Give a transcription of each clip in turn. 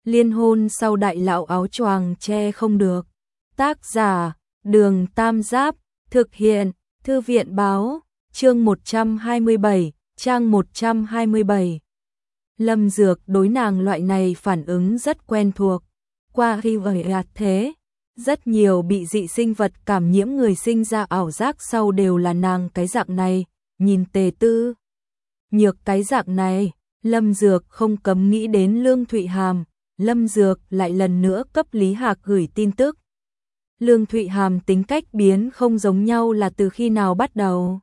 Liên hôn sau đại lão áo choàng che không được. Tác giả, Đường Tam Giáp, thực hiện, Thư viện Báo, chương 127, trang 127. Lâm Dược đối nàng loại này phản ứng rất quen thuộc. Qua khi thế, rất nhiều bị dị sinh vật cảm nhiễm người sinh ra ảo giác sau đều là nàng cái dạng này, nhìn Tề Tư Nhược cái dạng này, Lâm Dược không cấm nghĩ đến Lương Thụy Hàm. Lâm Dược lại lần nữa cấp Lý Hạc gửi tin tức. Lương Thụy Hàm tính cách biến không giống nhau là từ khi nào bắt đầu?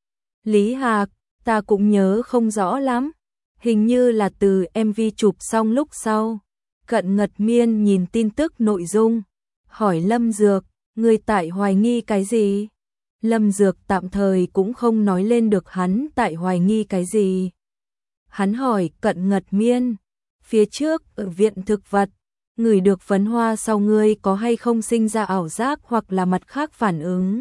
Lý Hạc, ta cũng nhớ không rõ lắm, hình như là từ MV chụp xong lúc sau. Cận Ngật Miên nhìn tin tức nội dung, hỏi Lâm Dược, người tại hoài nghi cái gì? Lâm Dược tạm thời cũng không nói lên được hắn tại hoài nghi cái gì. Hắn hỏi Cận Ngật Miên, phía trước ở viện thực vật, ngửi được phấn hoa sau ngươi có hay không sinh ra ảo giác hoặc là mặt khác phản ứng?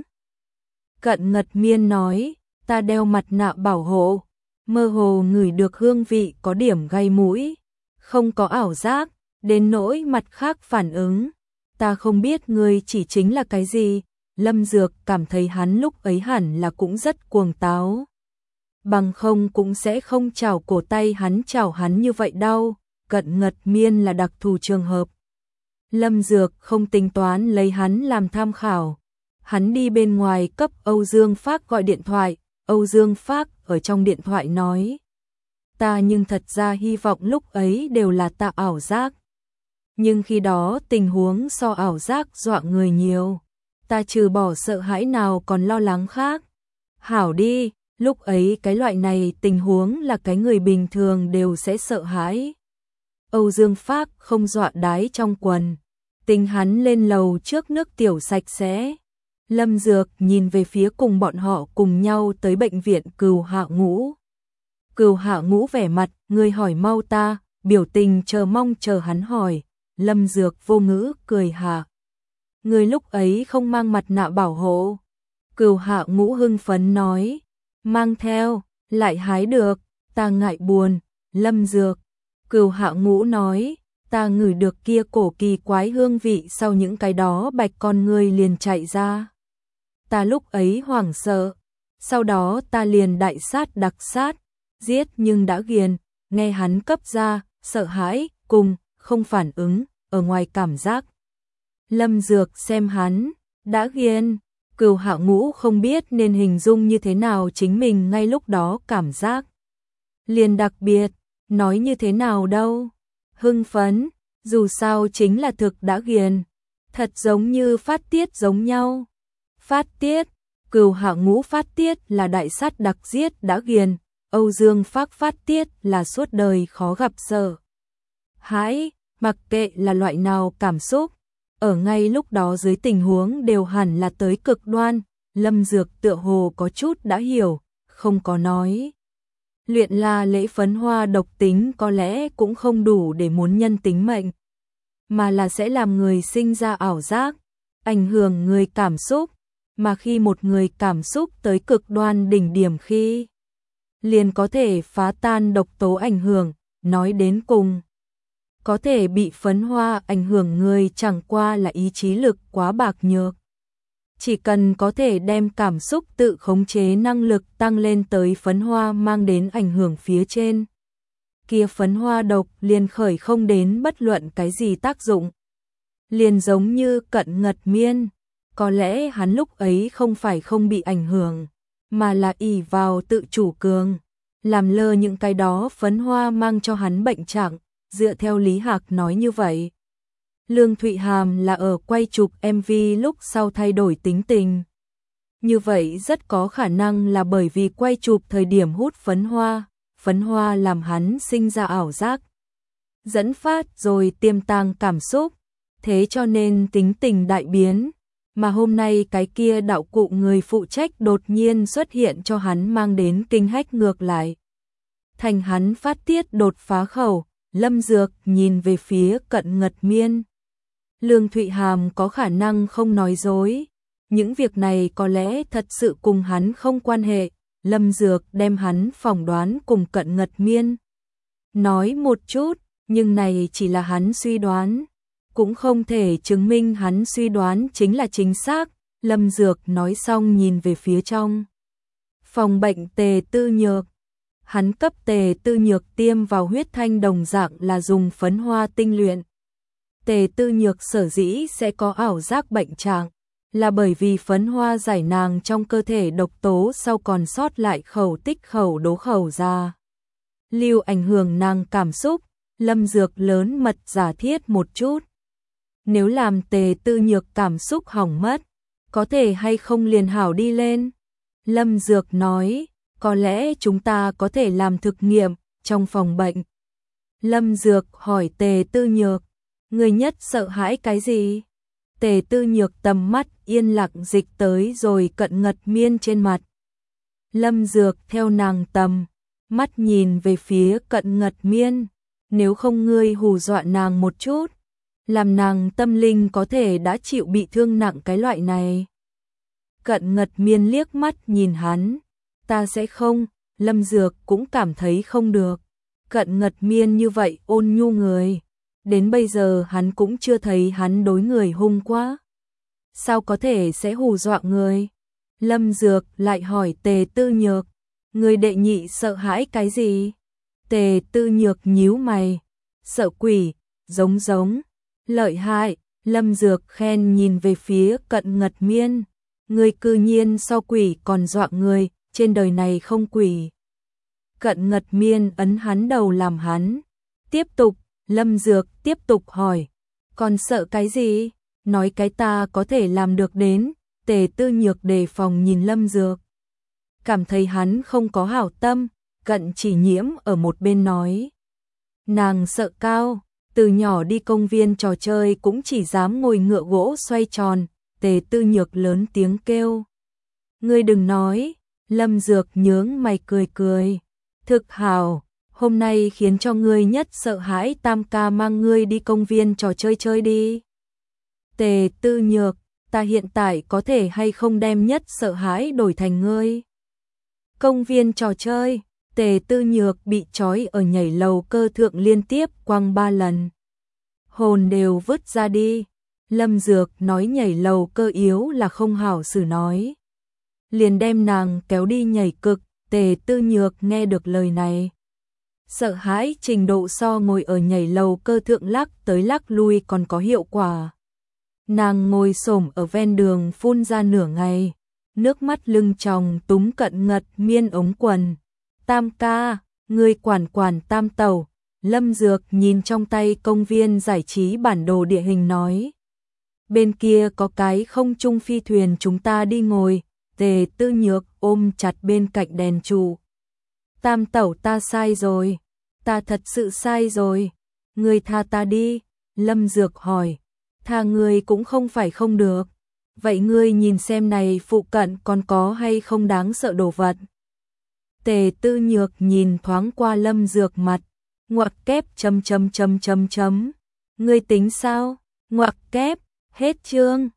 Cận Ngật Miên nói, ta đeo mặt nạ bảo hộ, mơ hồ ngửi được hương vị có điểm gây mũi, không có ảo giác, đến nỗi mặt khác phản ứng, ta không biết ngươi chỉ chính là cái gì. Lâm Dược cảm thấy hắn lúc ấy hẳn là cũng rất cuồng táo. Bằng không cũng sẽ không chảo cổ tay hắn chảo hắn như vậy đâu. Cận Ngật Miên là đặc thù trường hợp. Lâm Dược không tính toán lấy hắn làm tham khảo. Hắn đi bên ngoài cấp Âu Dương Phác gọi điện thoại. Âu Dương Phác ở trong điện thoại nói, ta nhưng thật ra hy vọng lúc ấy đều là ta ảo giác. Nhưng khi đó tình huống so ảo giác dọa người nhiều. Ta trừ bỏ sợ hãi nào còn lo lắng khác. Hảo đi, lúc ấy cái loại này tình huống là cái người bình thường đều sẽ sợ hãi. Âu Dương Phác không dọa đái trong quần. Tính hắn lên lầu trước nước tiểu sạch sẽ. Lâm Dược nhìn về phía cùng bọn họ cùng nhau tới bệnh viện Cửu Hạ Ngũ. Cửu Hạ Ngũ vẻ mặt, người hỏi mau ta, biểu tình chờ mong chờ hắn hỏi. Lâm Dược vô ngữ cười hạ. Người lúc ấy không mang mặt nạ bảo hộ. Cửu Hạ Ngũ hưng phấn nói, mang theo, lại hái được, ta ngại buồn. Lâm Dược. Cửu Hạ Ngũ nói, ta ngửi được kia cổ kỳ quái hương vị sau những cái đó bạch con ngươi liền chạy ra. Ta lúc ấy hoảng sợ, sau đó ta liền đại sát đặc sát, giết nhưng đã ghiền, nghe hắn cấp ra, sợ hãi, cùng, không phản ứng, ở ngoài cảm giác. Lâm Dược xem hắn, đã ghiền, Cửu Hạ Ngũ không biết nên hình dung như thế nào chính mình ngay lúc đó cảm giác. Liền đặc biệt, nói như thế nào đâu, hưng phấn, dù sao chính là thực đã ghiền, thật giống như phát tiết giống nhau. Phát tiết, Cửu Hạ Ngũ phát tiết là đại sát đặc giết đã ghiền, Âu Dương Phác phát tiết là suốt đời khó gặp sợ hãi, mặc kệ là loại nào cảm xúc, ở ngay lúc đó dưới tình huống đều hẳn là tới cực đoan. Lâm Dược tựa hồ có chút đã hiểu, không có nói. Luyện La Lễ phấn hoa độc tính có lẽ cũng không đủ để muốn nhân tính mệnh, mà là sẽ làm người sinh ra ảo giác, ảnh hưởng người cảm xúc, mà khi một người cảm xúc tới cực đoan đỉnh điểm khi liền có thể phá tan độc tố ảnh hưởng, nói đến cùng. Có thể bị phấn hoa ảnh hưởng người chẳng qua là ý chí lực quá bạc nhược. Chỉ cần có thể đem cảm xúc tự khống chế năng lực tăng lên tới phấn hoa mang đến ảnh hưởng phía trên, kia phấn hoa độc liền khởi không đến bất luận cái gì tác dụng. Liền giống như Cận Ngật Miên, có lẽ hắn lúc ấy không phải không bị ảnh hưởng, mà là ỷ vào tự chủ cường, làm lơ những cái đó phấn hoa mang cho hắn bệnh trạng. Dựa theo Lý Hạc nói như vậy, Lương Thụy Hàm là ở quay chụp MV lúc sau thay đổi tính tình. Như vậy rất có khả năng là bởi vì quay chụp thời điểm hút phấn hoa làm hắn sinh ra ảo giác, dẫn phát rồi tiềm tàng cảm xúc, thế cho nên tính tình đại biến, mà hôm nay cái kia đạo cụ người phụ trách đột nhiên xuất hiện cho hắn mang đến kinh hách ngược lại. Thành hắn phát tiết đột phá khẩu. Lâm Dược nhìn về phía Cận Ngật Miên. Lương Thụy Hàm có khả năng không nói dối. Những việc này có lẽ thật sự cùng hắn không quan hệ. Lâm Dược đem hắn phỏng đoán cùng Cận Ngật Miên nói một chút, Nhưng này chỉ là hắn suy đoán, cũng không thể chứng minh hắn suy đoán chính là chính xác. Lâm Dược nói xong nhìn về phía trong phòng bệnh Tề Tư Nhược. Hắn cấp Tề Tư Nhược tiêm vào huyết thanh đồng dạng là dùng phấn hoa tinh luyện. Tề Tư Nhược sở dĩ sẽ có ảo giác bệnh trạng, là bởi vì phấn hoa giải nàng trong cơ thể độc tố sau còn sót lại khẩu tích khẩu đố khẩu ra. Lưu ảnh hưởng nàng cảm xúc. Lâm Dược lớn mật giả thiết một chút. Nếu làm Tề Tư Nhược cảm xúc hỏng mất, có thể hay không liền hảo đi lên. Lâm Dược nói, có lẽ chúng ta có thể làm thực nghiệm trong phòng bệnh. Lâm Dược hỏi Tề Tư Nhược, người nhất sợ hãi cái gì? Tề Tư Nhược tầm mắt yên lặng dịch tới rồi cận ngật miên trên mặt. Lâm Dược theo nàng tầm mắt nhìn về phía cận ngật miên. Nếu không ngươi hù dọa nàng một chút, làm nàng tâm linh có thể đã chịu bị thương nặng cái loại này. Cận ngật miên liếc mắt nhìn hắn, ta sẽ không. Lâm Dược cũng cảm thấy không được. Cận ngật miên như vậy ôn nhu người, đến bây giờ hắn cũng chưa thấy hắn đối người hung quá. Sao có thể sẽ hù dọa người? Lâm Dược lại hỏi Tề Tư Nhược, người đệ nhị sợ hãi cái gì? Tề Tư Nhược nhíu mày, sợ quỷ, giống, lợi hại. Lâm Dược khen nhìn về phía cận ngật miên, người cư nhiên so quỷ còn dọa người, trên đời này không quỷ. Cận ngật miên ấn hắn đầu làm hắn. Tiếp tục, Lâm Dược tiếp tục hỏi, còn sợ cái gì? Nói cái ta có thể làm được đến. Tề Tư Nhược đề phòng nhìn Lâm Dược, cảm thấy hắn không có hảo tâm. Cận Chỉ Nhiễm ở một bên nói, nàng sợ cao, từ nhỏ đi công viên trò chơi cũng chỉ dám ngồi ngựa gỗ xoay tròn. Tề Tư Nhược lớn tiếng kêu, ngươi đừng nói. Lâm Dược nhướng mày cười, thực hảo, hôm nay khiến cho ngươi nhất sợ hãi tam ca mang ngươi đi công viên trò chơi chơi đi. Tề Tư Nhược, ta hiện tại có thể hay không đem nhất sợ hãi đổi thành ngươi? Công viên trò chơi. Tề Tư Nhược bị trói ở nhảy lầu cơ thượng liên tiếp quăng 3 lần. Hồn đều vứt ra đi. Lâm Dược nói nhảy lầu cơ yếu là không hảo xử nói. Liền đem nàng kéo đi nhảy cực. Tề Tư Nhược nghe được lời này, sợ hãi trình độ so ngồi ở nhảy lầu cơ thượng lắc tới lắc lui còn có hiệu quả. Nàng ngồi xổm ở ven đường phun ra nửa ngày, nước mắt lưng tròng túm cận ngật miên ống quần. Tam ca, ngươi quản tam tẩu. Lâm Dược nhìn trong tay công viên giải trí bản đồ địa hình nói, bên kia có cái không trung phi thuyền chúng ta đi ngồi. Tề Tư Nhược ôm chặt bên cạnh đèn trụ. Tam tẩu ta sai rồi, ta thật sự sai rồi, ngươi tha ta đi. Lâm Dược hỏi, tha ngươi cũng không phải không được, vậy ngươi nhìn xem này phụ cận còn có hay không đáng sợ đồ vật. Tề Tư Nhược nhìn thoáng qua Lâm Dược mặt, ngoặc kép ... Ngươi tính sao? Ngoặc kép, hết chương.